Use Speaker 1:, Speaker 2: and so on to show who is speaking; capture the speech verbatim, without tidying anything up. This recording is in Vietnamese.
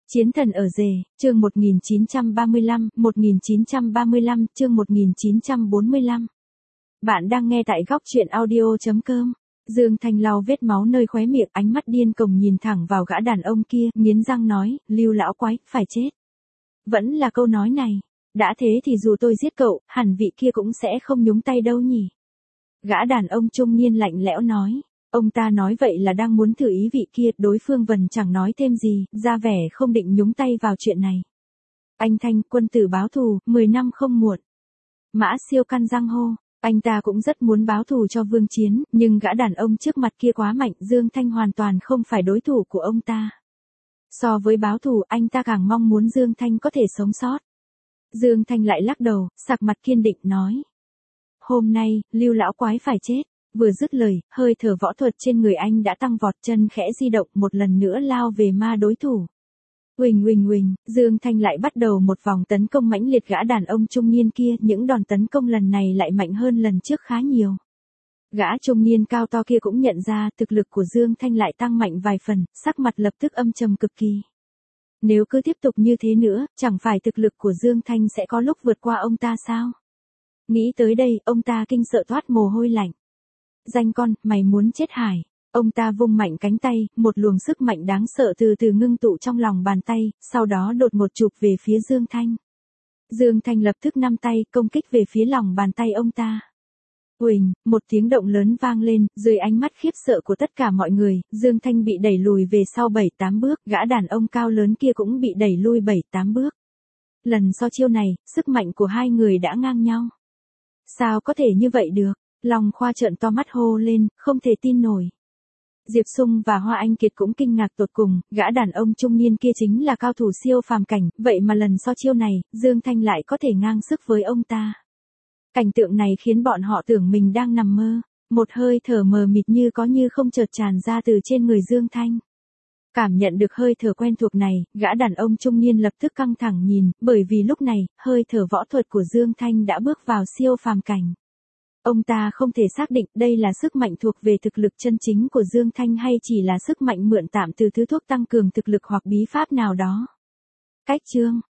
Speaker 1: Chiến thần ở rể, chương một nghìn chín trăm ba mươi lăm, một nghìn chín trăm ba mươi lăm, chương một nghìn chín trăm bốn mươi lăm. Bạn đang nghe tại góc truyện audio chấm com. Dương Thanh lau vết máu nơi khóe miệng, ánh mắt điên cuồng nhìn thẳng vào gã đàn ông kia, nghiến răng nói, Lưu lão quái, phải chết. Vẫn là câu nói này, đã thế thì dù tôi giết cậu, hẳn vị kia cũng sẽ không nhúng tay đâu nhỉ. Gã đàn ông trung niên lạnh lẽo nói. Ông ta nói vậy là đang muốn thử ý vị kia, đối phương vần chẳng nói thêm gì, ra vẻ không định nhúng tay vào chuyện này. Anh Thanh, quân tử báo thù, mười năm không muộn. Mã Siêu căn răng hô, anh ta cũng rất muốn báo thù cho Vương Chiến, nhưng gã đàn ông trước mặt kia quá mạnh, Dương Thanh hoàn toàn không phải đối thủ của ông ta. So với báo thù, anh ta càng mong muốn Dương Thanh có thể sống sót. Dương Thanh lại lắc đầu, sặc mặt kiên định nói. Hôm nay, Lưu lão quái phải chết. Vừa dứt lời, hơi thở võ thuật trên người anh đã tăng vọt, chân khẽ di động, một lần nữa lao về ma đối thủ. Uỳnh uỳnh uỳnh, Dương Thanh lại bắt đầu một vòng tấn công mãnh liệt gã đàn ông trung niên kia, những đòn tấn công lần này lại mạnh hơn lần trước khá nhiều. Gã trung niên cao to kia cũng nhận ra thực lực của Dương Thanh lại tăng mạnh vài phần, sắc mặt lập tức âm trầm cực kỳ. Nếu cứ tiếp tục như thế nữa, chẳng phải thực lực của Dương Thanh sẽ có lúc vượt qua ông ta sao? Nghĩ tới đây, ông ta kinh sợ toát mồ hôi lạnh. Danh con, mày muốn chết hải. Ông ta vung mạnh cánh tay, một luồng sức mạnh đáng sợ từ từ ngưng tụ trong lòng bàn tay, sau đó đột một chụp về phía Dương Thanh. Dương Thanh lập tức nắm tay, công kích về phía lòng bàn tay ông ta. Uỳnh, một tiếng động lớn vang lên, dưới ánh mắt khiếp sợ của tất cả mọi người, Dương Thanh bị đẩy lùi về sau bảy tám bước, gã đàn ông cao lớn kia cũng bị đẩy lui bảy tám bước. Lần sau chiêu này, sức mạnh của hai người đã ngang nhau. Sao có thể như vậy được? Long Khoa trợn to mắt hô lên, không thể tin nổi. Diệp Sung và Hoa Anh Kiệt cũng kinh ngạc tột cùng, gã đàn ông trung niên kia chính là cao thủ siêu phàm cảnh, vậy mà lần sau chiêu này, Dương Thanh lại có thể ngang sức với ông ta. Cảnh tượng này khiến bọn họ tưởng mình đang nằm mơ, một hơi thở mờ mịt như có như không chợt tràn ra từ trên người Dương Thanh. Cảm nhận được hơi thở quen thuộc này, gã đàn ông trung niên lập tức căng thẳng nhìn, bởi vì lúc này, hơi thở võ thuật của Dương Thanh đã bước vào siêu phàm cảnh. Ông ta không thể xác định đây là sức mạnh thuộc về thực lực chân chính của Dương Thanh hay chỉ là sức mạnh mượn tạm từ thứ thuốc tăng cường thực lực hoặc bí pháp nào đó. Cách chương,